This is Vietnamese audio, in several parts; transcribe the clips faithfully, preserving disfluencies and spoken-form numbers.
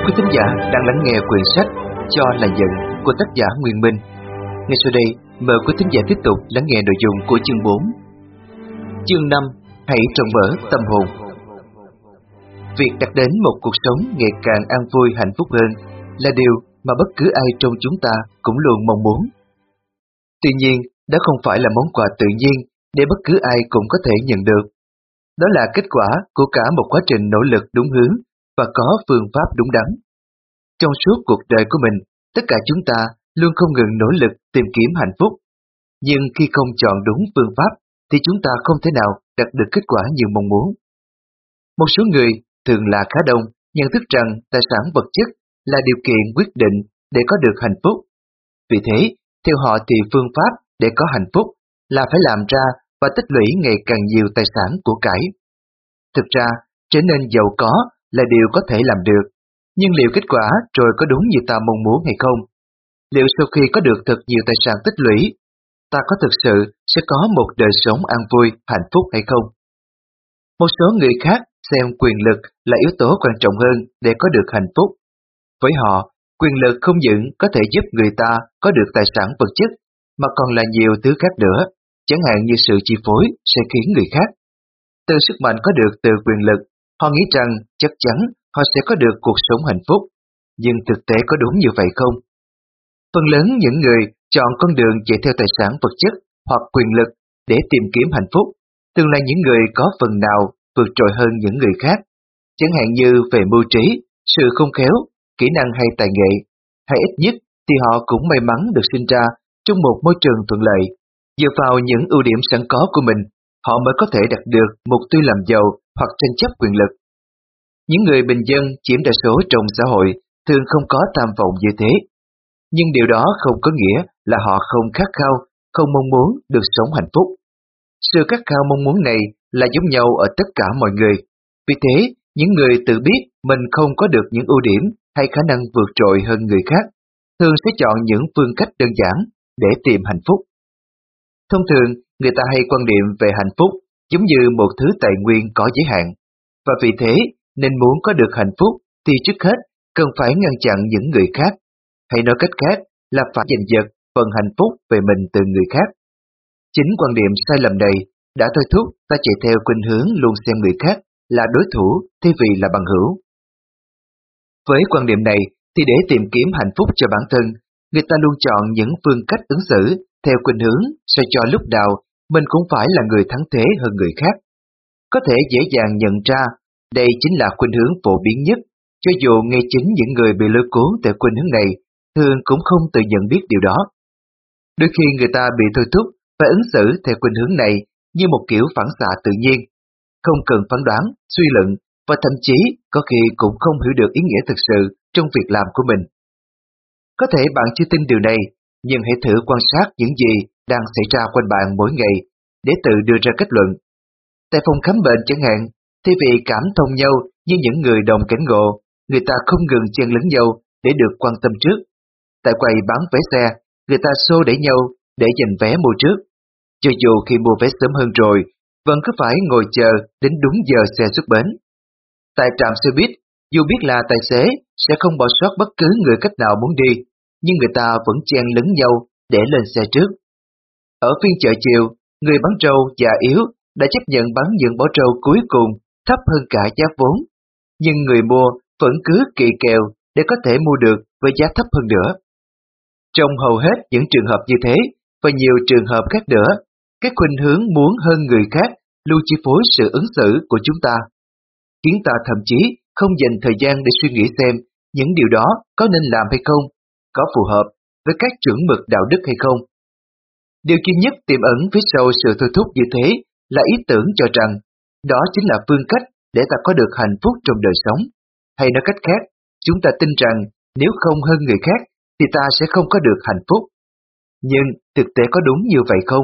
quý thính giả đang lắng nghe quyển sách Cho là giận của tác giả Nguyên Minh. Ngay sau đây, mời quý thính giả tiếp tục lắng nghe nội dung của chương bốn. Chương năm, hãy trọn vỡ tâm hồn. Việc đạt đến một cuộc sống ngày càng an vui hạnh phúc hơn là điều mà bất cứ ai trong chúng ta cũng luôn mong muốn. Tuy nhiên, đó không phải là món quà tự nhiên để bất cứ ai cũng có thể nhận được. Đó là kết quả của cả một quá trình nỗ lực đúng hướng và có phương pháp đúng đắn. Trong suốt cuộc đời của mình, tất cả chúng ta luôn không ngừng nỗ lực tìm kiếm hạnh phúc. Nhưng khi không chọn đúng phương pháp thì chúng ta không thể nào đạt được kết quả như mong muốn. Một số người, thường là khá đông, nhận thức rằng tài sản vật chất là điều kiện quyết định để có được hạnh phúc. Vì thế, theo họ thì phương pháp để có hạnh phúc là phải làm ra và tích lũy ngày càng nhiều tài sản của cải. Thực ra, trở nên giàu có là điều có thể làm được, nhưng liệu kết quả rồi có đúng như ta mong muốn hay không? Liệu sau khi có được thật nhiều tài sản tích lũy, ta có thực sự sẽ có một đời sống an vui, hạnh phúc hay không? Một số người khác xem quyền lực là yếu tố quan trọng hơn để có được hạnh phúc. Với họ, quyền lực không những có thể giúp người ta có được tài sản vật chất, mà còn là nhiều thứ khác nữa, chẳng hạn như sự chi phối sẽ khiến người khác. Từ sức mạnh có được từ quyền lực, họ nghĩ rằng chắc chắn họ sẽ có được cuộc sống hạnh phúc, nhưng thực tế có đúng như vậy không? Phần lớn những người chọn con đường chạy theo tài sản vật chất hoặc quyền lực để tìm kiếm hạnh phúc, thường là những người có phần nào vượt trội hơn những người khác, chẳng hạn như về mưu trí, sự khôn khéo, kỹ năng hay tài nghệ, hay ít nhất thì họ cũng may mắn được sinh ra trong một môi trường thuận lợi. Dựa vào những ưu điểm sẵn có của mình, họ mới có thể đạt được mục tiêu làm giàu hoặc tranh chấp quyền lực. Những người bình dân chiếm đa số trong xã hội thường không có tham vọng như thế, nhưng điều đó không có nghĩa là họ không khát khao, không mong muốn được sống hạnh phúc. Sự khát khao mong muốn này là giống nhau ở tất cả mọi người. Vì thế, những người tự biết mình không có được những ưu điểm hay khả năng vượt trội hơn người khác, thường sẽ chọn những phương cách đơn giản để tìm hạnh phúc. Thông thường, người ta hay quan niệm về hạnh phúc giống như một thứ tài nguyên có giới hạn, và vì thế nên muốn có được hạnh phúc thì trước hết cần phải ngăn chặn những người khác, hay nói cách khác là phải giành giật phần hạnh phúc về mình từ người khác. Chính quan điểm sai lầm này đã thôi thúc ta chạy theo khuynh hướng luôn xem người khác là đối thủ thay vì là bằng hữu. Với quan điểm này thì để tìm kiếm hạnh phúc cho bản thân, người ta luôn chọn những phương cách ứng xử theo khuynh hướng sao cho lúc nào mình cũng phải là người thắng thế hơn người khác. Có thể dễ dàng nhận ra đây chính là khuynh hướng phổ biến nhất, cho dù ngay chính những người bị lôi cuốn theo khuynh hướng này thường cũng không tự nhận biết điều đó. Đôi khi người ta bị thôi thúc phải ứng xử theo khuynh hướng này như một kiểu phản xạ tự nhiên, không cần phán đoán, suy luận và thậm chí có khi cũng không hiểu được ý nghĩa thực sự trong việc làm của mình. Có thể bạn chưa tin điều này, nhưng hãy thử quan sát những gì đang xảy ra quanh bạn mỗi ngày để tự đưa ra kết luận. Tại phòng khám bệnh chẳng hạn, thay vì cảm thông nhau như những người đồng cảnh ngộ, người ta không ngừng chen lấn nhau để được quan tâm trước. Tại quầy bán vé xe, người ta xô đẩy nhau để giành vé mua trước. Cho dù khi mua vé sớm hơn rồi, vẫn cứ phải ngồi chờ đến đúng giờ xe xuất bến. Tại trạm xe buýt, dù biết là tài xế sẽ không bỏ sót bất cứ người khách nào muốn đi, nhưng người ta vẫn chen lấn nhau để lên xe trước. Ở phiên chợ chiều, người bán trâu già yếu đã chấp nhận bán những bó trâu cuối cùng thấp hơn cả giá vốn, nhưng người mua vẫn cứ kỳ kèo để có thể mua được với giá thấp hơn nữa. Trong hầu hết những trường hợp như thế, và nhiều trường hợp khác nữa, cái khuynh hướng muốn hơn người khác luôn chi phối sự ứng xử của chúng ta, khiến ta thậm chí không dành thời gian để suy nghĩ xem những điều đó có nên làm hay không, có phù hợp với các chuẩn mực đạo đức hay không. Điều duy nhất tiềm ẩn phía sau sự thôi thúc như thế là ý tưởng cho rằng đó chính là phương cách để ta có được hạnh phúc trong đời sống. Hay nói cách khác, chúng ta tin rằng nếu không hơn người khác thì ta sẽ không có được hạnh phúc. Nhưng thực tế có đúng như vậy không?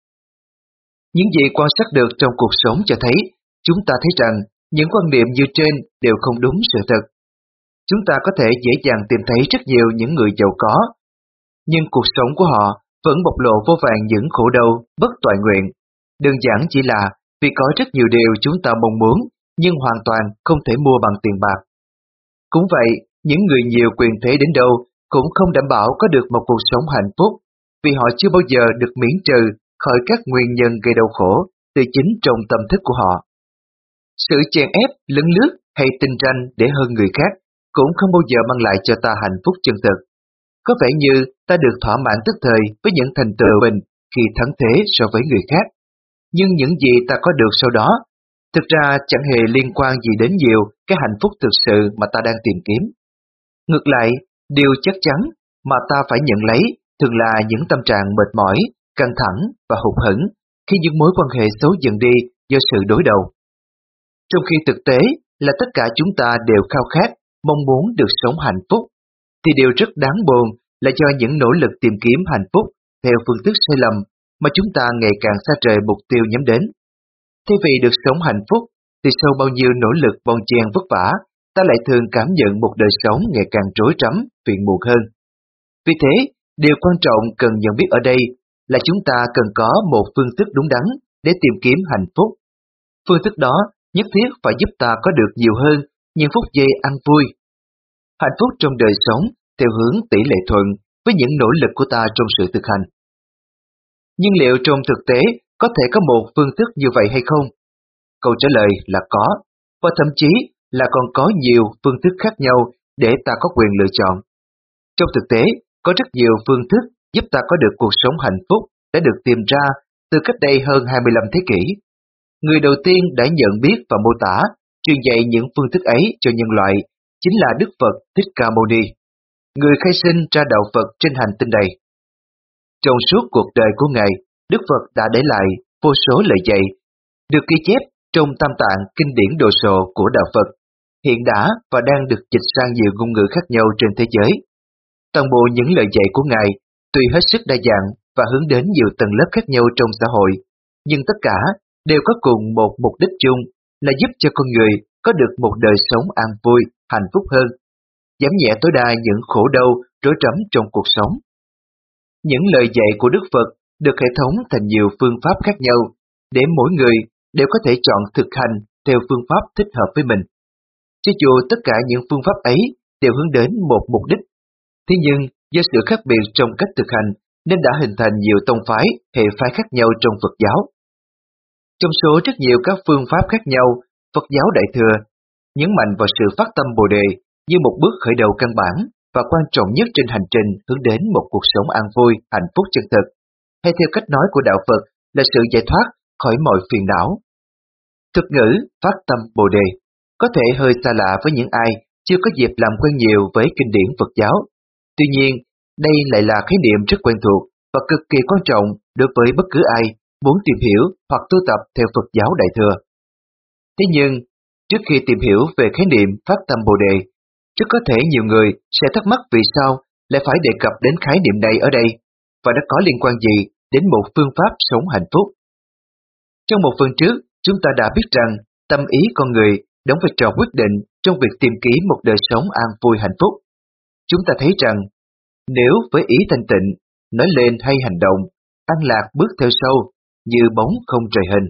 Những gì quan sát được trong cuộc sống cho thấy, chúng ta thấy rằng những quan niệm như trên đều không đúng sự thật. Chúng ta có thể dễ dàng tìm thấy rất nhiều những người giàu có, nhưng cuộc sống của họ vẫn bộc lộ vô vàn những khổ đau, bất toại nguyện. Đơn giản chỉ là vì có rất nhiều điều chúng ta mong muốn, nhưng hoàn toàn không thể mua bằng tiền bạc. Cũng vậy, những người nhiều quyền thế đến đâu cũng không đảm bảo có được một cuộc sống hạnh phúc, vì họ chưa bao giờ được miễn trừ khỏi các nguyên nhân gây đau khổ từ chính trong tâm thức của họ. Sự chèn ép, lấn lướt hay tinh tranh để hơn người khác cũng không bao giờ mang lại cho ta hạnh phúc chân thực. Có vẻ như ta được thỏa mãn tức thời với những thành tựu mình khi thắng thế so với người khác, nhưng những gì ta có được sau đó thực ra chẳng hề liên quan gì đến nhiều cái hạnh phúc thực sự mà ta đang tìm kiếm. Ngược lại, điều chắc chắn mà ta phải nhận lấy thường là những tâm trạng mệt mỏi, căng thẳng và hụt hẫng khi những mối quan hệ xấu dần đi do sự đối đầu. Trong khi thực tế là tất cả chúng ta đều khao khát, mong muốn được sống hạnh phúc, thì điều rất đáng buồn là do những nỗ lực tìm kiếm hạnh phúc theo phương thức sai lầm mà chúng ta ngày càng xa rời mục tiêu nhắm đến. Thay vì được sống hạnh phúc, thì sau bao nhiêu nỗ lực bon chen vất vả, ta lại thường cảm nhận một đời sống ngày càng rối rắm, phiền muộn hơn. Vì thế, điều quan trọng cần nhận biết ở đây là chúng ta cần có một phương thức đúng đắn để tìm kiếm hạnh phúc. Phương thức đó nhất thiết phải giúp ta có được nhiều hơn những phút giây an vui. Hạnh phúc trong đời sống theo hướng tỷ lệ thuận với những nỗ lực của ta trong sự thực hành. Nhưng liệu trong thực tế có thể có một phương thức như vậy hay không? Câu trả lời là có, và thậm chí là còn có nhiều phương thức khác nhau để ta có quyền lựa chọn. Trong thực tế, có rất nhiều phương thức giúp ta có được cuộc sống hạnh phúc đã được tìm ra từ cách đây hơn hai mươi lăm thế kỷ. Người đầu tiên đã nhận biết và mô tả, truyền dạy những phương thức ấy cho nhân loại chính là Đức Phật Thích Ca Mâu Ni, người khai sinh ra đạo Phật trên hành tinh này. Trong suốt cuộc đời của Ngài, Đức Phật đã để lại vô số lời dạy, được ghi chép trong tam tạng kinh điển đồ sộ của đạo Phật, hiện đã và đang được dịch sang nhiều ngôn ngữ khác nhau trên thế giới. Toàn bộ những lời dạy của Ngài tuy hết sức đa dạng và hướng đến nhiều tầng lớp khác nhau trong xã hội, nhưng tất cả đều có cùng một mục đích chung là giúp cho con người có được một đời sống an vui, hạnh phúc hơn, giảm nhẹ tối đa những khổ đau, rối rắm trong cuộc sống. Những lời dạy của Đức Phật được hệ thống thành nhiều phương pháp khác nhau để mỗi người đều có thể chọn thực hành theo phương pháp thích hợp với mình. Cho dù tất cả những phương pháp ấy đều hướng đến một mục đích, thế nhưng do sự khác biệt trong cách thực hành nên đã hình thành nhiều tông phái, hệ phái khác nhau trong Phật giáo. Trong số rất nhiều các phương pháp khác nhau, Phật giáo Đại Thừa nhấn mạnh vào sự phát tâm Bồ Đề như một bước khởi đầu căn bản và quan trọng nhất trên hành trình hướng đến một cuộc sống an vui, hạnh phúc chân thực, hay theo cách nói của Đạo Phật là sự giải thoát khỏi mọi phiền não. Thuật ngữ phát tâm Bồ Đề có thể hơi xa lạ với những ai chưa có dịp làm quen nhiều với kinh điển Phật giáo. Tuy nhiên, đây lại là khái niệm rất quen thuộc và cực kỳ quan trọng đối với bất cứ ai muốn tìm hiểu hoặc tu tập theo Phật giáo Đại Thừa. Thế nhưng, trước khi tìm hiểu về khái niệm phát tâm Bồ Đề, rất có thể nhiều người sẽ thắc mắc vì sao lại phải đề cập đến khái niệm này ở đây và nó có liên quan gì đến một phương pháp sống hạnh phúc. Trong một phần trước, chúng ta đã biết rằng tâm ý con người đóng vai trò quyết định trong việc tìm kiếm một đời sống an vui hạnh phúc. Chúng ta thấy rằng, nếu với ý thanh tịnh, nói lên hay hành động, an lạc bước theo sau, như bóng không rời hình.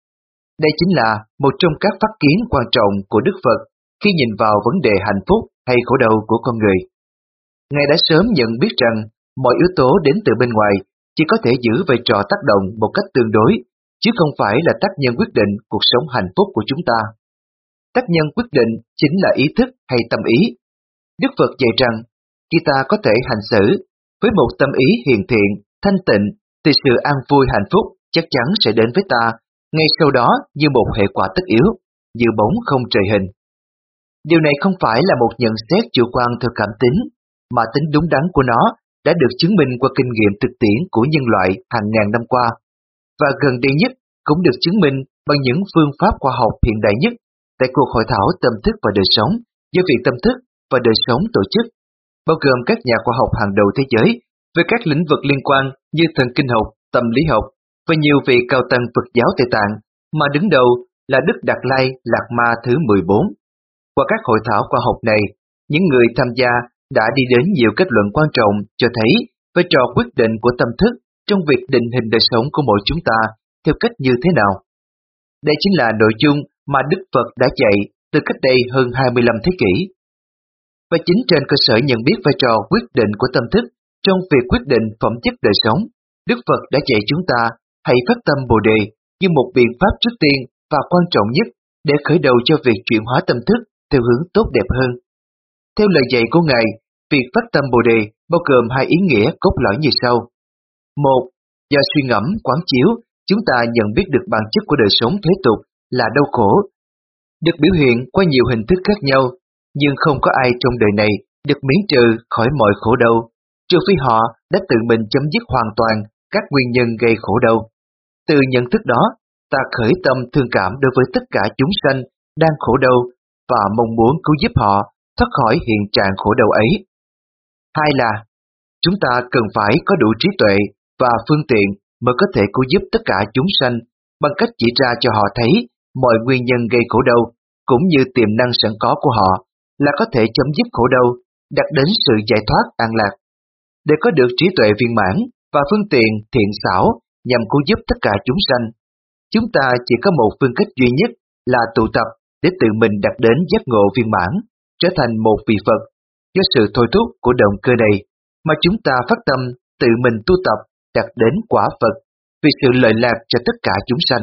Đây chính là một trong các phát kiến quan trọng của Đức Phật khi nhìn vào vấn đề hạnh phúc hay khổ đau của con người. Ngài đã sớm nhận biết rằng mọi yếu tố đến từ bên ngoài chỉ có thể giữ vai trò tác động một cách tương đối, chứ không phải là tác nhân quyết định cuộc sống hạnh phúc của chúng ta. Tác nhân quyết định chính là ý thức hay tâm ý. Đức Phật dạy rằng, khi ta có thể hành xử với một tâm ý hiền thiện, thanh tịnh, thì sự an vui hạnh phúc chắc chắn sẽ đến với ta, ngay sau đó như một hệ quả tất yếu, như bóng không rời hình. Điều này không phải là một nhận xét chủ quan theo cảm tính, mà tính đúng đắn của nó đã được chứng minh qua kinh nghiệm thực tiễn của nhân loại hàng ngàn năm qua, và gần đây nhất cũng được chứng minh bằng những phương pháp khoa học hiện đại nhất tại cuộc hội thảo tâm thức và đời sống do Viện Tâm thức và Đời sống tổ chức, bao gồm các nhà khoa học hàng đầu thế giới về các lĩnh vực liên quan như thần kinh học, tâm lý học và nhiều vị cao tăng Phật giáo Tây Tạng, mà đứng đầu là Đức Đạt Lai Lạt Ma thứ mười bốn. Qua các hội thảo khoa học này, những người tham gia đã đi đến nhiều kết luận quan trọng cho thấy vai trò quyết định của tâm thức trong việc định hình đời sống của mỗi chúng ta theo cách như thế nào. Đây chính là nội dung mà Đức Phật đã dạy từ cách đây hơn hai mươi lăm thế kỷ. Và chính trên cơ sở nhận biết vai trò quyết định của tâm thức trong việc quyết định phẩm chất đời sống, Đức Phật đã dạy chúng ta hãy phát tâm Bồ Đề như một biện pháp trước tiên và quan trọng nhất để khởi đầu cho việc chuyển hóa tâm thức theo hướng tốt đẹp hơn. Theo lời dạy của Ngài, việc phát tâm Bồ Đề bao gồm hai ý nghĩa cốt lõi như sau. Một, do suy ngẫm, quán chiếu, chúng ta nhận biết được bản chất của đời sống thế tục là đau khổ, được biểu hiện qua nhiều hình thức khác nhau, nhưng không có ai trong đời này được miễn trừ khỏi mọi khổ đau, trừ phi họ đã tự mình chấm dứt hoàn toàn các nguyên nhân gây khổ đau. Từ nhận thức đó, ta khởi tâm thương cảm đối với tất cả chúng sanh đang khổ đau và mong muốn cứu giúp họ thoát khỏi hiện trạng khổ đau ấy. Hai là, chúng ta cần phải có đủ trí tuệ và phương tiện mới có thể cứu giúp tất cả chúng sanh bằng cách chỉ ra cho họ thấy mọi nguyên nhân gây khổ đau cũng như tiềm năng sẵn có của họ là có thể chấm dứt khổ đau, đạt đến sự giải thoát an lạc. Để có được trí tuệ viên mãn và phương tiện thiện xảo nhằm cứu giúp tất cả chúng sanh, chúng ta chỉ có một phương cách duy nhất là tụ tập để tự mình đạt đến giác ngộ viên mãn, trở thành một vị Phật. Do sự thôi thúc của động cơ này mà chúng ta phát tâm tự mình tu tập đạt đến quả Phật vì sự lợi lạc cho tất cả chúng sanh.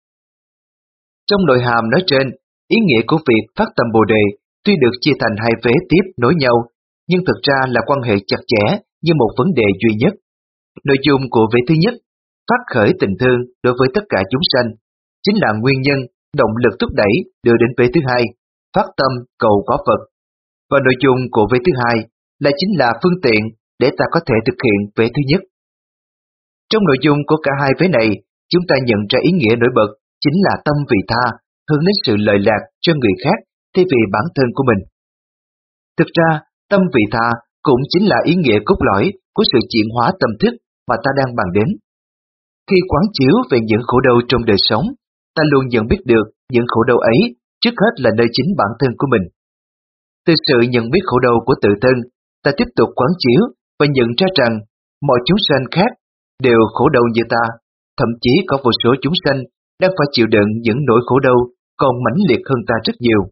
Trong nội hàm nói trên, ý nghĩa của việc phát tâm Bồ Đề tuy được chia thành hai vế tiếp nối nhau, nhưng thực ra là quan hệ chặt chẽ như một vấn đề duy nhất. Nội dung của vế thứ nhất, phát khởi tình thương đối với tất cả chúng sanh, chính là nguyên nhân, động lực thúc đẩy đưa đến vế thứ hai, phát tâm cầu quả Phật. Và nội dung của vế thứ hai là chính là phương tiện để ta có thể thực hiện vế thứ nhất. Trong nội dung của cả hai vế này, chúng ta nhận ra ý nghĩa nổi bật chính là tâm vị tha, hướng đến sự lợi lạc cho người khác thay vì bản thân của mình. Thực ra, tâm vị tha cũng chính là ý nghĩa cốt lõi của sự chuyển hóa tâm thức mà ta đang bàn đến. Khi quán chiếu về những khổ đau trong đời sống, ta luôn nhận biết được những khổ đau ấy trước hết là nơi chính bản thân của mình. Từ sự nhận biết khổ đau của tự thân, ta tiếp tục quán chiếu và nhận ra rằng mọi chúng sanh khác đều khổ đau như ta, thậm chí có vô số chúng sanh đang phải chịu đựng những nỗi khổ đau còn mãnh liệt hơn ta rất nhiều.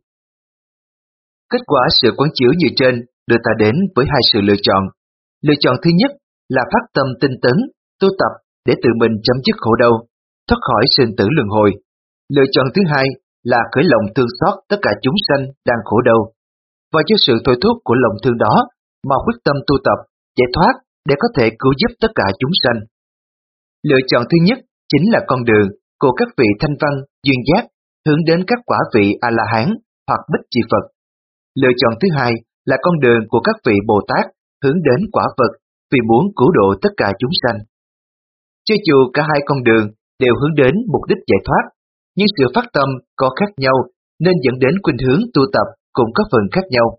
Kết quả sự quán chiếu như trên đưa ta đến với hai sự lựa chọn. Lựa chọn thứ nhất là phát tâm tinh tấn, tu tập để tự mình chấm dứt khổ đau, thoát khỏi sinh tử luân hồi. Lựa chọn thứ hai là khởi lòng thương xót tất cả chúng sanh đang khổ đau, và do sự thôi thúc của lòng thương đó mà quyết tâm tu tập, giải thoát để có thể cứu giúp tất cả chúng sanh. Lựa chọn thứ nhất chính là con đường của các vị thanh văn, duyên giác hướng đến các quả vị A-la-hán hoặc Bích Chi Phật. Lựa chọn thứ hai là con đường của các vị Bồ Tát hướng đến quả Phật vì muốn cứu độ tất cả chúng sanh. Cho dù cả hai con đường đều hướng đến mục đích giải thoát, nhưng sự phát tâm có khác nhau nên dẫn đến khuynh hướng tu tập cũng có phần khác nhau.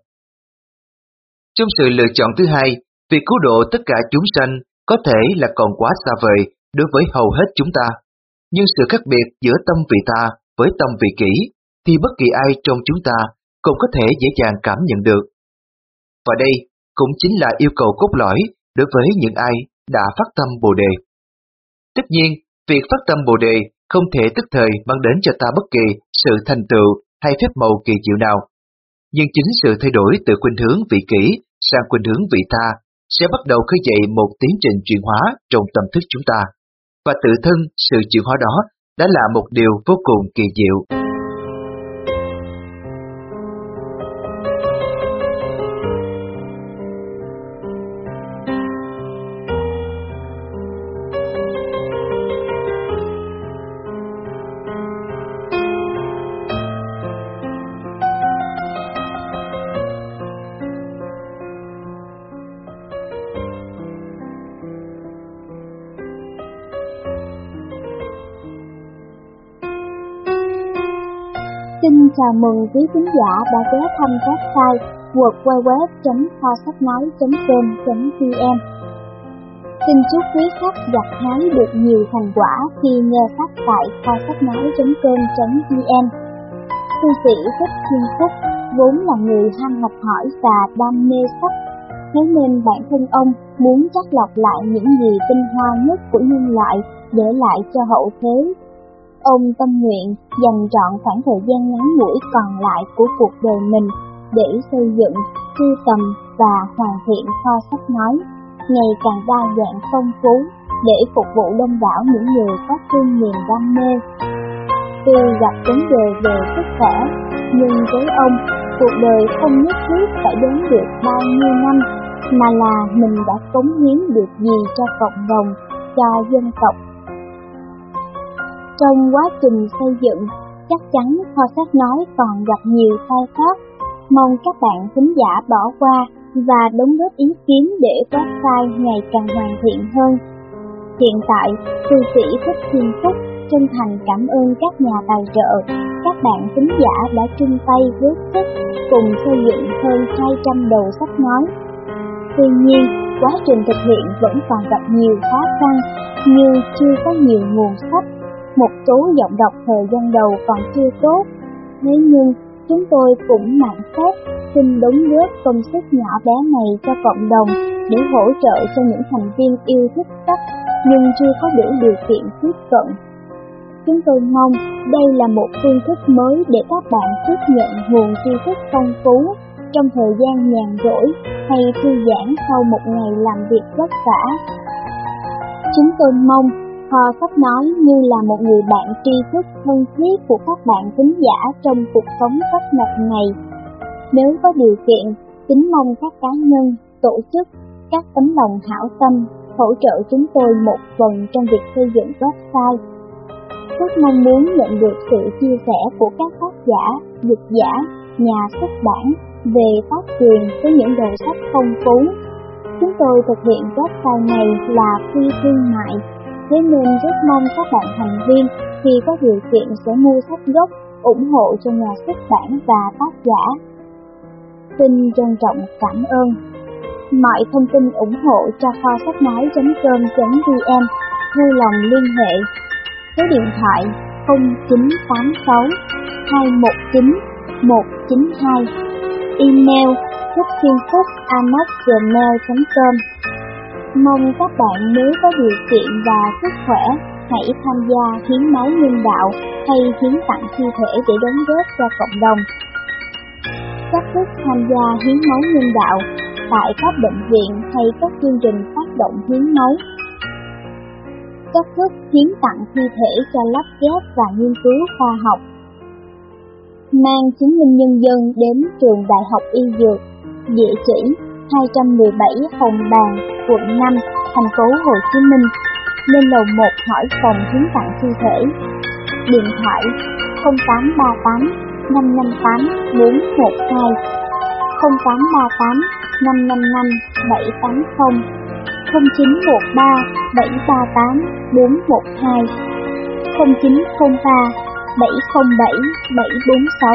Trong sự lựa chọn thứ hai, việc cứu độ tất cả chúng sanh có thể là còn quá xa vời đối với hầu hết chúng ta, nhưng sự khác biệt giữa tâm vị tha với tâm vị kỷ thì bất kỳ ai trong chúng ta cũng có thể dễ dàng cảm nhận được. Và đây cũng chính là yêu cầu cốt lõi đối với những ai đã phát tâm Bồ Đề. Tất nhiên, việc phát tâm Bồ Đề không thể tức thời mang đến cho ta bất kỳ sự thành tựu hay phép màu kỳ diệu nào. Nhưng chính sự thay đổi từ khuynh hướng vị kỷ sang khuynh hướng vị tha sẽ bắt đầu khơi dậy một tiến trình chuyển hóa trong tâm thức chúng ta. Và tự thân sự chuyển hóa đó đã là một điều vô cùng kỳ diệu. Xin chào mừng quý khán giả đã ghé thăm website w w w chấm kho sách nói chấm com chấm vn. Xin chúc quý khách gặt hái được nhiều thành quả khi nghe sách tại kho sách nói chấm com chấm vn. Thư sĩ Thích Chuyên Phúc vốn là người ham học hỏi và đam mê sách, thế nên bản thân ông muốn chắt lọc lại những gì tinh hoa nhất của nhân loại để lại cho hậu thế. Ông tâm nguyện dành trọn khoảng thời gian ngắn ngủi còn lại của cuộc đời mình để xây dựng, sưu tầm và hoàn thiện kho sách nói ngày càng đa dạng phong phú để phục vụ đông đảo những người có chung niềm đam mê. Tuy gặp vấn đề về sức khỏe, nhưng với ông, cuộc đời không nhất thiết phải đến được bao nhiêu năm, mà là mình đã cống hiến được gì cho cộng đồng, cho dân tộc. Trong quá trình xây dựng, chắc chắn kho sách nói còn gặp nhiều sai sót. Mong các bạn thính giả bỏ qua và đóng góp ý kiến để website ngày càng hoàn thiện hơn. Hiện tại, thư sĩ Thích Thiên Phúc chân thành cảm ơn các nhà tài trợ, các bạn thính giả đã chung tay góp sức cùng xây dựng hơn hai trăm đầu sách nói. Tuy nhiên, quá trình thực hiện vẫn còn gặp nhiều khó khăn như chưa có nhiều nguồn sách, một số giọng đọc thời gian đầu còn chưa tốt. Thế nhưng, chúng tôi cũng mạn phép xin đóng góp công sức nhỏ bé này cho cộng đồng để hỗ trợ cho những thành viên yêu thích sách nhưng chưa có đủ điều kiện tiếp cận. Chúng tôi mong đây là một phương thức mới để các bạn tiếp nhận nguồn tri thức phong phú trong thời gian nhàn rỗi hay thư giãn sau một ngày làm việc vất vả. Chúng tôi mong kho sách nói như là một người bạn tri thức thân thiết của các bạn thính giả trong cuộc sống tấp nập này. Nếu có điều kiện, kính mong các cá nhân, tổ chức, các tấm lòng hảo tâm hỗ trợ chúng tôi một phần trong việc xây dựng website. Rất mong muốn nhận được sự chia sẻ của các tác giả, dịch giả, nhà xuất bản về tác quyền với những đầu sách phong phú. Chúng tôi thực hiện website này là phi thương mại, thế nên rất mong các bạn thành viên khi có điều kiện sẽ mua sách gốc, ủng hộ cho nhà xuất bản và tác giả. Xin trân trọng cảm ơn. Mọi thông tin ủng hộ cho kho sách nói chấm com chấm vn vui lòng liên hệ. Số điện thoại không chín tám sáu hai một chín một chín hai, email thíchthuyênphúc a còng gmail chấm com. Mong các bạn nếu có điều kiện và sức khỏe, hãy tham gia hiến máu nhân đạo hay hiến tặng thi thể để đóng góp cho cộng đồng. Cách thức tham gia hiến máu nhân đạo tại các bệnh viện hay các chương trình phát động hiến máu. Cách thức hiến tặng thi thể cho lắp ghép và nghiên cứu khoa học. Mang chứng minh nhân dân đến trường Đại học Y Dược, địa chỉ hai trăm mười bảy Hồng Bàng, quận năm, thành phố Hồ Chí Minh, lên lầu một hỏi phòng hiến tặng thi thể. Điện thoại không tám ba tám năm năm tám bốn một hai, không tám ba tám năm năm năm bảy tám không, không chín một ba bảy ba tám bốn một hai, không chín không ba bảy không bảy bảy bốn sáu.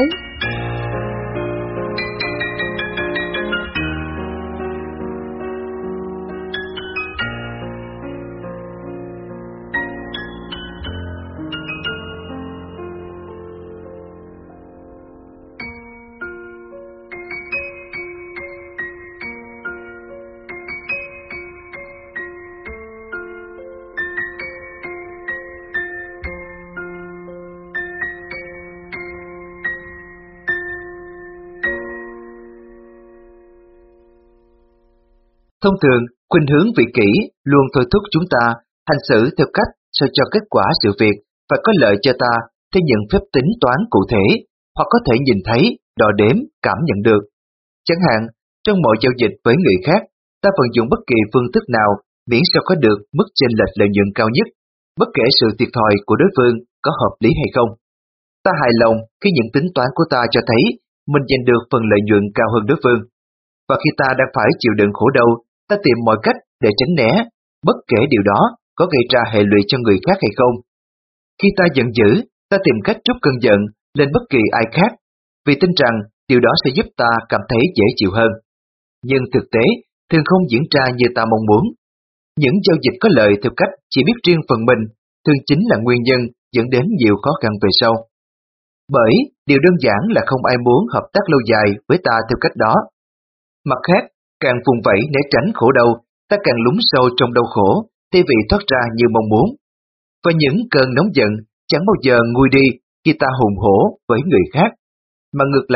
Thông thường, khuynh hướng vị kỷ luôn thôi thúc chúng ta hành xử theo cách sao cho kết quả sự việc phải có lợi cho ta theo những phép tính toán cụ thể, hoặc có thể nhìn thấy, đo đếm, cảm nhận được. Chẳng hạn, trong mọi giao dịch với người khác, ta vận dụng bất kỳ phương thức nào miễn sao có được mức chênh lệch lợi nhuận cao nhất, bất kể sự thiệt thòi của đối phương có hợp lý hay không. Ta hài lòng khi những tính toán của ta cho thấy mình giành được phần lợi nhuận cao hơn đối phương. Và khi ta đang phải chịu đựng khổ đau, ta tìm mọi cách để tránh né, bất kể điều đó có gây ra hệ lụy cho người khác hay không. Khi ta giận dữ, ta tìm cách trút cơn giận lên bất kỳ ai khác, vì tin rằng điều đó sẽ giúp ta cảm thấy dễ chịu hơn. Nhưng thực tế thường không diễn ra như ta mong muốn. Những giao dịch có lợi theo cách chỉ biết riêng phần mình thường chính là nguyên nhân dẫn đến nhiều khó khăn về sau. Bởi điều đơn giản là không ai muốn hợp tác lâu dài với ta theo cách đó. Mặt khác, càng vùng vẫy để tránh khổ đau, ta càng lún sâu trong đau khổ, thay vì thoát ra như mong muốn. Và những cơn nóng giận chẳng bao giờ nguôi đi khi ta hùng hổ với người khác, mà ngược lại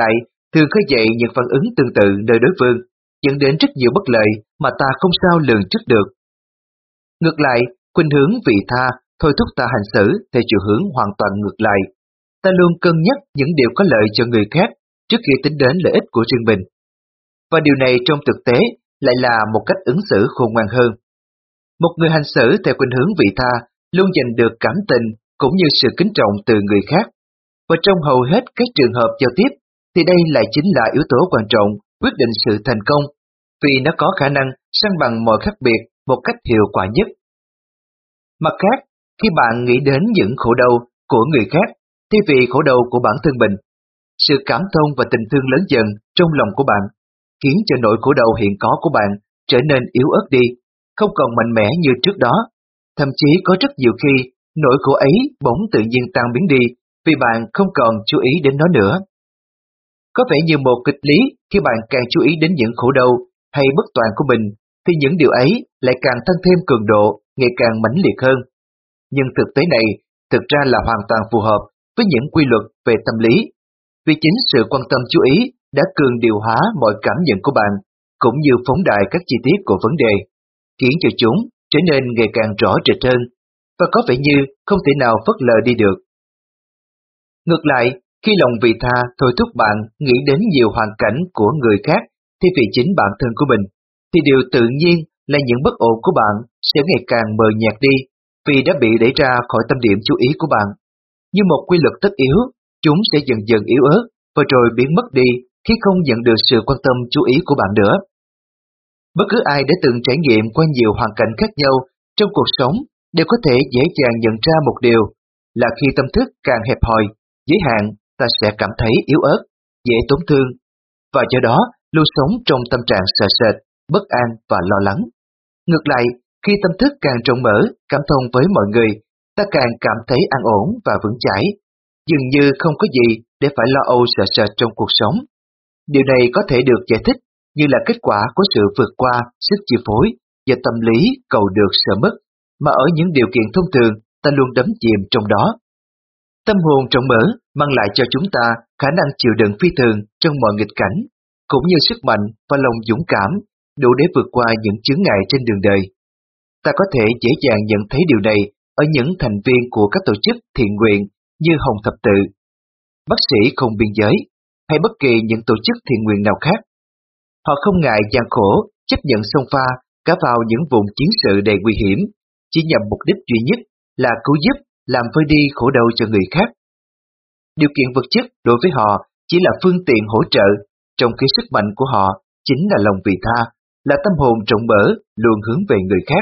thường khơi dậy những phản ứng tương tự nơi đối phương, dẫn đến rất nhiều bất lợi mà ta không sao lường trước được. Ngược lại, khuynh hướng vị tha thôi thúc ta hành xử theo chiều hướng hoàn toàn ngược lại. Ta luôn cân nhắc những điều có lợi cho người khác trước khi tính đến lợi ích của riêng mình. Và điều này trong thực tế lại là một cách ứng xử khôn ngoan hơn. Một người hành xử theo khuynh hướng vị tha luôn giành được cảm tình cũng như sự kính trọng từ người khác. Và trong hầu hết các trường hợp giao tiếp thì đây lại chính là yếu tố quan trọng quyết định sự thành công, vì nó có khả năng san bằng mọi khác biệt một cách hiệu quả nhất. Mặt khác, khi bạn nghĩ đến những khổ đau của người khác thay vì khổ đau của bản thân mình, sự cảm thông và tình thương lớn dần trong lòng của bạn, khiến cho nỗi khổ đau hiện có của bạn trở nên yếu ớt đi, không còn mạnh mẽ như trước đó. Thậm chí có rất nhiều khi nỗi khổ ấy bỗng tự nhiên tan biến đi vì bạn không còn chú ý đến nó nữa. Có vẻ như một kịch lý khi bạn càng chú ý đến những khổ đau hay bất toàn của mình thì những điều ấy lại càng tăng thêm cường độ, ngày càng mãnh liệt hơn. Nhưng thực tế này thực ra là hoàn toàn phù hợp với những quy luật về tâm lý, vì chính sự quan tâm chú ý đã cường điều hóa mọi cảm nhận của bạn, cũng như phóng đại các chi tiết của vấn đề, khiến cho chúng trở nên ngày càng rõ rệt hơn, và có vẻ như không thể nào phớt lờ đi được. Ngược lại, khi lòng vị tha thôi thúc bạn nghĩ đến nhiều hoàn cảnh của người khác thay vì chính bản thân của mình, thì điều tự nhiên là những bất ổn của bạn sẽ ngày càng mờ nhạt đi vì đã bị đẩy ra khỏi tâm điểm chú ý của bạn. Như một quy luật tất yếu, chúng sẽ dần dần yếu ớt và rồi biến mất đi khi không nhận được sự quan tâm chú ý của bạn nữa. Bất cứ ai đã từng trải nghiệm qua nhiều hoàn cảnh khác nhau trong cuộc sống đều có thể dễ dàng nhận ra một điều là khi tâm thức càng hẹp hòi, giới hạn, ta sẽ cảm thấy yếu ớt, dễ tổn thương, và do đó luôn sống trong tâm trạng sợ sệt, bất an và lo lắng. Ngược lại, khi tâm thức càng rộng mở, cảm thông với mọi người, ta càng cảm thấy an ổn và vững chãi, dường như không có gì để phải lo âu sợ sệt trong cuộc sống. Điều này có thể được giải thích như là kết quả của sự vượt qua sức chi phối và tâm lý cầu được sợ mất, mà ở những điều kiện thông thường ta luôn đắm chìm trong đó. Tâm hồn rộng mở mang lại cho chúng ta khả năng chịu đựng phi thường trong mọi nghịch cảnh, cũng như sức mạnh và lòng dũng cảm đủ để vượt qua những chướng ngại trên đường đời. Ta có thể dễ dàng nhận thấy điều này ở những thành viên của các tổ chức thiện nguyện như Hồng Thập Tự, Bác sĩ Không Biên Giới hay bất kỳ những tổ chức thiện nguyện nào khác. Họ không ngại gian khổ, chấp nhận xông pha cả vào những vùng chiến sự đầy nguy hiểm, chỉ nhằm mục đích duy nhất là cứu giúp, làm vơi đi khổ đau cho người khác. Điều kiện vật chất đối với họ chỉ là phương tiện hỗ trợ, trong khi sức mạnh của họ chính là lòng vị tha, là tâm hồn rộng mở luôn hướng về người khác.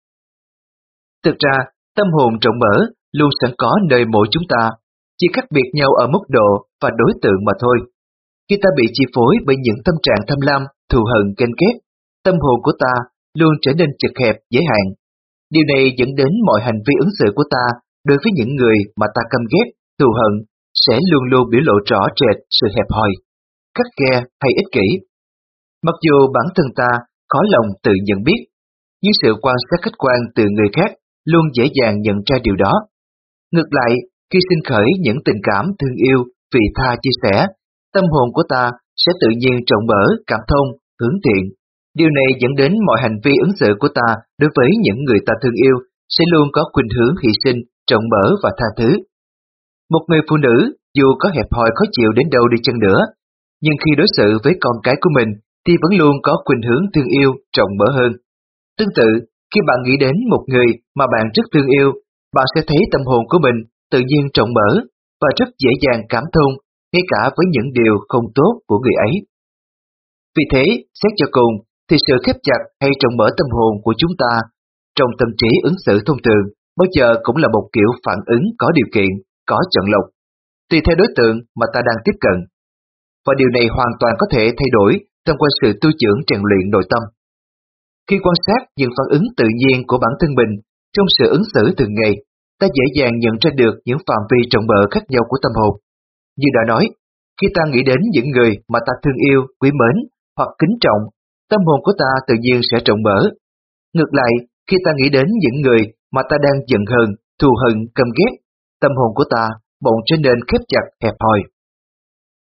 Thực ra, tâm hồn rộng mở luôn sẵn có nơi mỗi chúng ta, chỉ khác biệt nhau ở mức độ và đối tượng mà thôi. Khi ta bị chi phối bởi những tâm trạng tham lam, thù hận, ganh ghét, tâm hồn của ta luôn trở nên chật hẹp, giới hạn. Điều này dẫn đến mọi hành vi ứng xử của ta đối với những người mà ta căm ghét, thù hận sẽ luôn luôn biểu lộ rõ rệt sự hẹp hòi, khắt khe hay ích kỷ. Mặc dù bản thân ta khó lòng tự nhận biết, nhưng sự quan sát khách quan từ người khác luôn dễ dàng nhận ra điều đó. Ngược lại, khi sinh khởi những tình cảm thương yêu, vị tha chia sẻ, tâm hồn của ta sẽ tự nhiên rộng mở, cảm thông, hướng thiện. Điều này dẫn đến mọi hành vi ứng xử của ta đối với những người ta thương yêu sẽ luôn có khuynh hướng hy sinh, rộng mở và tha thứ. Một người phụ nữ dù có hẹp hòi khó chịu đến đâu đi chăng nữa, nhưng khi đối xử với con cái của mình thì vẫn luôn có khuynh hướng thương yêu, rộng mở hơn. Tương tự, khi bạn nghĩ đến một người mà bạn rất thương yêu, bạn sẽ thấy tâm hồn của mình tự nhiên rộng mở và rất dễ dàng cảm thông, ngay cả với những điều không tốt của người ấy. Vì thế, xét cho cùng, thì sự khép chặt hay rộng mở tâm hồn của chúng ta trong tâm trí ứng xử thông thường bao giờ cũng là một kiểu phản ứng có điều kiện, có chọn lọc, tùy theo đối tượng mà ta đang tiếp cận. Và điều này hoàn toàn có thể thay đổi thông qua sự tu dưỡng rèn luyện nội tâm. Khi quan sát những phản ứng tự nhiên của bản thân mình trong sự ứng xử thường ngày, ta dễ dàng nhận ra được những phạm vi rộng mở khác nhau của tâm hồn. Như đã nói, khi ta nghĩ đến những người mà ta thương yêu, quý mến hoặc kính trọng, tâm hồn của ta tự nhiên sẽ rộng mở. Ngược lại, khi ta nghĩ đến những người mà ta đang giận hờn, thù hận, căm ghét, tâm hồn của ta bỗng trở nên khép chặt, hẹp hòi.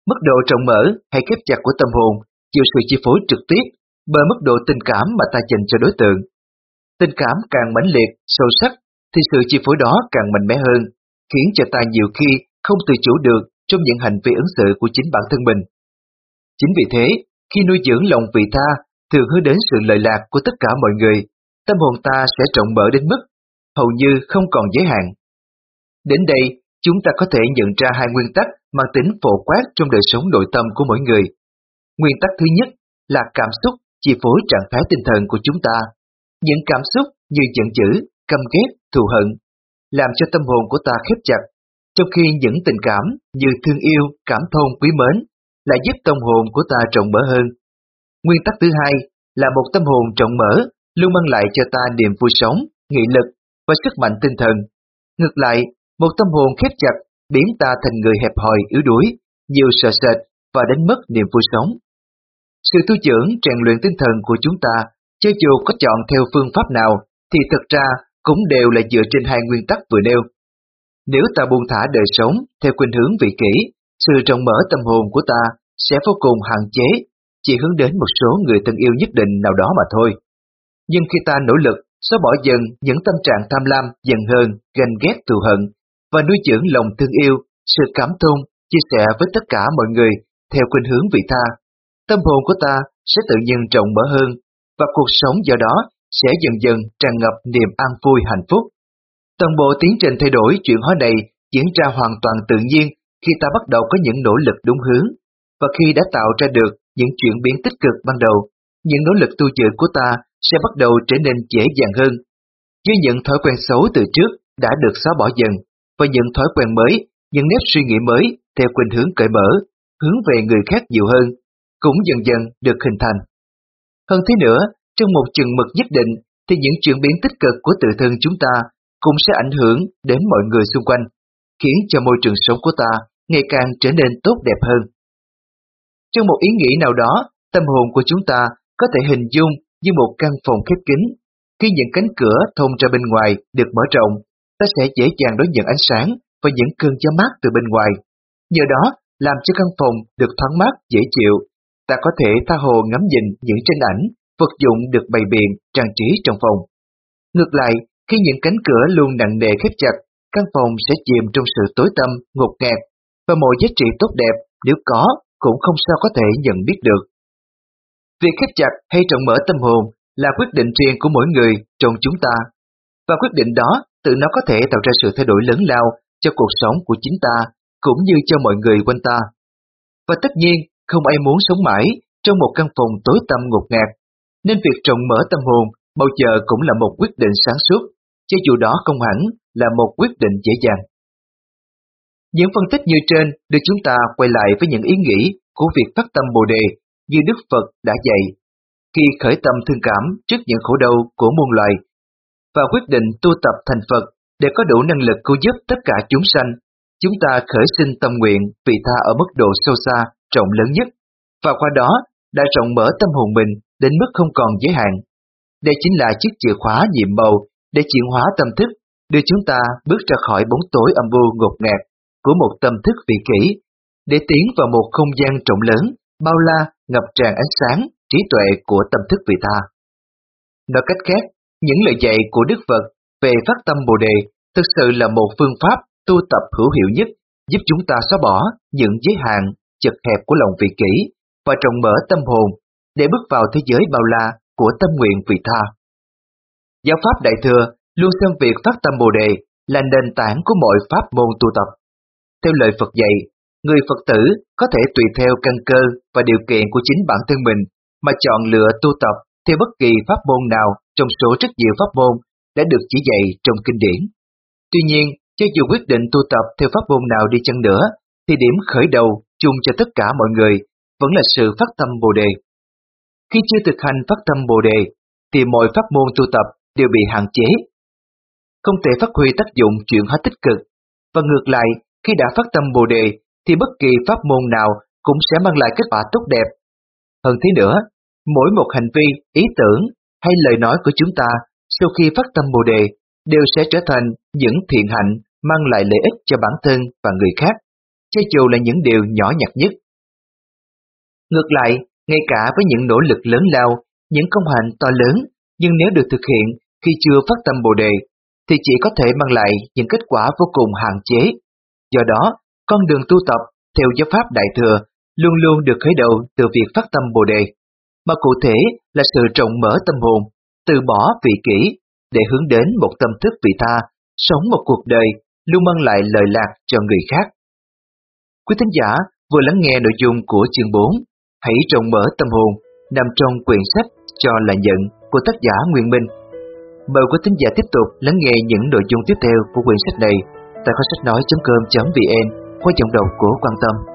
Mức độ rộng mở hay khép chặt của tâm hồn chịu sự chi phối trực tiếp bởi mức độ tình cảm mà ta dành cho đối tượng. Tình cảm càng mãnh liệt, sâu sắc thì sự chi phối đó càng mạnh mẽ hơn, khiến cho ta nhiều khi không tự chủ được trong những hành vi ứng xử của chính bản thân mình. Chính vì thế, khi nuôi dưỡng lòng vị tha thường hướng đến sự lợi lạc của tất cả mọi người, tâm hồn ta sẽ rộng mở đến mức hầu như không còn giới hạn. Đến đây, chúng ta có thể nhận ra hai nguyên tắc mang tính phổ quát trong đời sống nội tâm của mỗi người. Nguyên tắc thứ nhất là cảm xúc chi phối trạng thái tinh thần của chúng ta. Những cảm xúc như giận dữ, căm ghét, thù hận làm cho tâm hồn của ta khép chặt, trong khi những tình cảm như thương yêu, cảm thông, quý mến lại giúp tâm hồn của ta rộng mở hơn. Nguyên tắc thứ hai là một tâm hồn rộng mở luôn mang lại cho ta niềm vui sống, nghị lực và sức mạnh tinh thần. Ngược lại, một tâm hồn khép chặt biến ta thành người hẹp hòi, yếu đuối, nhiều sợ sệt và đánh mất niềm vui sống. Sự tu dưỡng, rèn luyện tinh thần của chúng ta, cho dù có chọn theo phương pháp nào, thì thực ra cũng đều là dựa trên hai nguyên tắc vừa nêu. Nếu ta buông thả đời sống theo khuynh hướng vị kỷ, sự rộng mở tâm hồn của ta sẽ vô cùng hạn chế, chỉ hướng đến một số người thân yêu nhất định nào đó mà thôi. Nhưng khi ta nỗ lực xóa bỏ dần những tâm trạng tham lam, giận hờn, ganh ghét, thù hận và nuôi dưỡng lòng thương yêu, sự cảm thông, chia sẻ với tất cả mọi người theo khuynh hướng vị tha, tâm hồn của ta sẽ tự nhiên rộng mở hơn và cuộc sống do đó sẽ dần dần tràn ngập niềm an vui hạnh phúc. Toàn bộ tiến trình thay đổi chuyển hóa này diễn ra hoàn toàn tự nhiên khi ta bắt đầu có những nỗ lực đúng hướng, và khi đã tạo ra được những chuyển biến tích cực ban đầu, những nỗ lực tu dưỡng của ta sẽ bắt đầu trở nên dễ dàng hơn. Với những thói quen xấu từ trước đã được xóa bỏ dần, và những thói quen mới, những nếp suy nghĩ mới theo khuynh hướng cởi mở, hướng về người khác nhiều hơn, cũng dần dần được hình thành. Hơn thế nữa, trong một chừng mực nhất định thì những chuyển biến tích cực của tự thân chúng ta cũng sẽ ảnh hưởng đến mọi người xung quanh, khiến cho môi trường sống của ta ngày càng trở nên tốt đẹp hơn. Trong một ý nghĩ nào đó, tâm hồn của chúng ta có thể hình dung như một căn phòng khép kín. Khi những cánh cửa thông ra bên ngoài được mở rộng, ta sẽ dễ dàng đón nhận ánh sáng và những cơn gió mát từ bên ngoài. Nhờ đó, làm cho căn phòng được thoáng mát, dễ chịu. Ta có thể tha hồ ngắm nhìn những tranh ảnh, vật dụng được bày biện, trang trí trong phòng. Ngược lại, khi những cánh cửa luôn nặng nề khép chặt, căn phòng sẽ chìm trong sự tối tăm, ngột ngạt, và mọi giá trị tốt đẹp, nếu có, cũng không sao có thể nhận biết được. Việc khép chặt hay rộng mở tâm hồn là quyết định riêng của mỗi người trong chúng ta, và quyết định đó tự nó có thể tạo ra sự thay đổi lớn lao cho cuộc sống của chính ta, cũng như cho mọi người quanh ta. Và tất nhiên, không ai muốn sống mãi trong một căn phòng tối tăm ngột ngạt, nên việc rộng mở tâm hồn bao giờ cũng là một quyết định sáng suốt, cho dù đó không hẳn là một quyết định dễ dàng. Những phân tích như trên được chúng ta quay lại với những ý nghĩ của việc phát tâm Bồ Đề như Đức Phật đã dạy. Khi khởi tâm thương cảm trước những khổ đau của muôn loài và quyết định tu tập thành Phật để có đủ năng lực cứu giúp tất cả chúng sanh, chúng ta khởi sinh tâm nguyện vị tha ở mức độ sâu xa, rộng lớn nhất, và qua đó đã rộng mở tâm hồn mình đến mức không còn giới hạn. Đây chính là chiếc chìa khóa nhiệm màu để chuyển hóa tâm thức, đưa chúng ta bước ra khỏi bóng tối âm u ngột ngạt của một tâm thức vị kỷ, để tiến vào một không gian rộng lớn, bao la, ngập tràn ánh sáng, trí tuệ của tâm thức vị tha. Nói cách khác, những lời dạy của Đức Phật về phát tâm Bồ Đề thực sự là một phương pháp tu tập hữu hiệu nhất, giúp chúng ta xóa bỏ những giới hạn chật hẹp của lòng vị kỷ và rộng mở tâm hồn để bước vào thế giới bao la của tâm nguyện vị tha. Giáo pháp Đại Thừa luôn xem việc phát tâm Bồ Đề là nền tảng của mọi pháp môn tu tập. Theo lời Phật dạy, người Phật tử có thể tùy theo căn cơ và điều kiện của chính bản thân mình mà chọn lựa tu tập theo bất kỳ pháp môn nào trong số rất nhiều pháp môn đã được chỉ dạy trong kinh điển. Tuy nhiên, cho dù quyết định tu tập theo pháp môn nào đi chăng nữa, thì điểm khởi đầu chung cho tất cả mọi người vẫn là sự phát tâm Bồ Đề. Khi chưa thực hành phát tâm Bồ Đề, thì mọi pháp môn tu tập đều bị hạn chế, không thể phát huy tác dụng chuyển hóa tích cực, và ngược lại, khi đã phát tâm Bồ Đề, thì bất kỳ pháp môn nào cũng sẽ mang lại kết quả tốt đẹp. Hơn thế nữa, mỗi một hành vi, ý tưởng hay lời nói của chúng ta sau khi phát tâm Bồ Đề đều sẽ trở thành những thiện hạnh mang lại lợi ích cho bản thân và người khác, cho dù là những điều nhỏ nhặt nhất, Ngược lại, ngay cả với những nỗ lực lớn lao, những công hạnh to lớn, nhưng nếu được thực hiện khi chưa phát tâm Bồ Đề, thì chỉ có thể mang lại những kết quả vô cùng hạn chế. Do đó, con đường tu tập theo giáo pháp Đại Thừa luôn luôn được khởi đầu từ việc phát tâm Bồ Đề, mà cụ thể là sự rộng mở tâm hồn, từ bỏ vị kỷ để hướng đến một tâm thức vị tha, sống một cuộc đời luôn mang lại lợi lạc cho người khác. Quý thính giả vừa lắng nghe nội dung của chương bốn, Hãy rộng mở tâm hồn, nằm trong quyển sách Cho là nhận của tác giả Nguyên Minh. Mời quý thính giả tiếp tục lắng nghe những nội dung tiếp theo của quyển sách này tại kho sách nói chấm com chấm vn qua giọng đọc của Quan Tâm.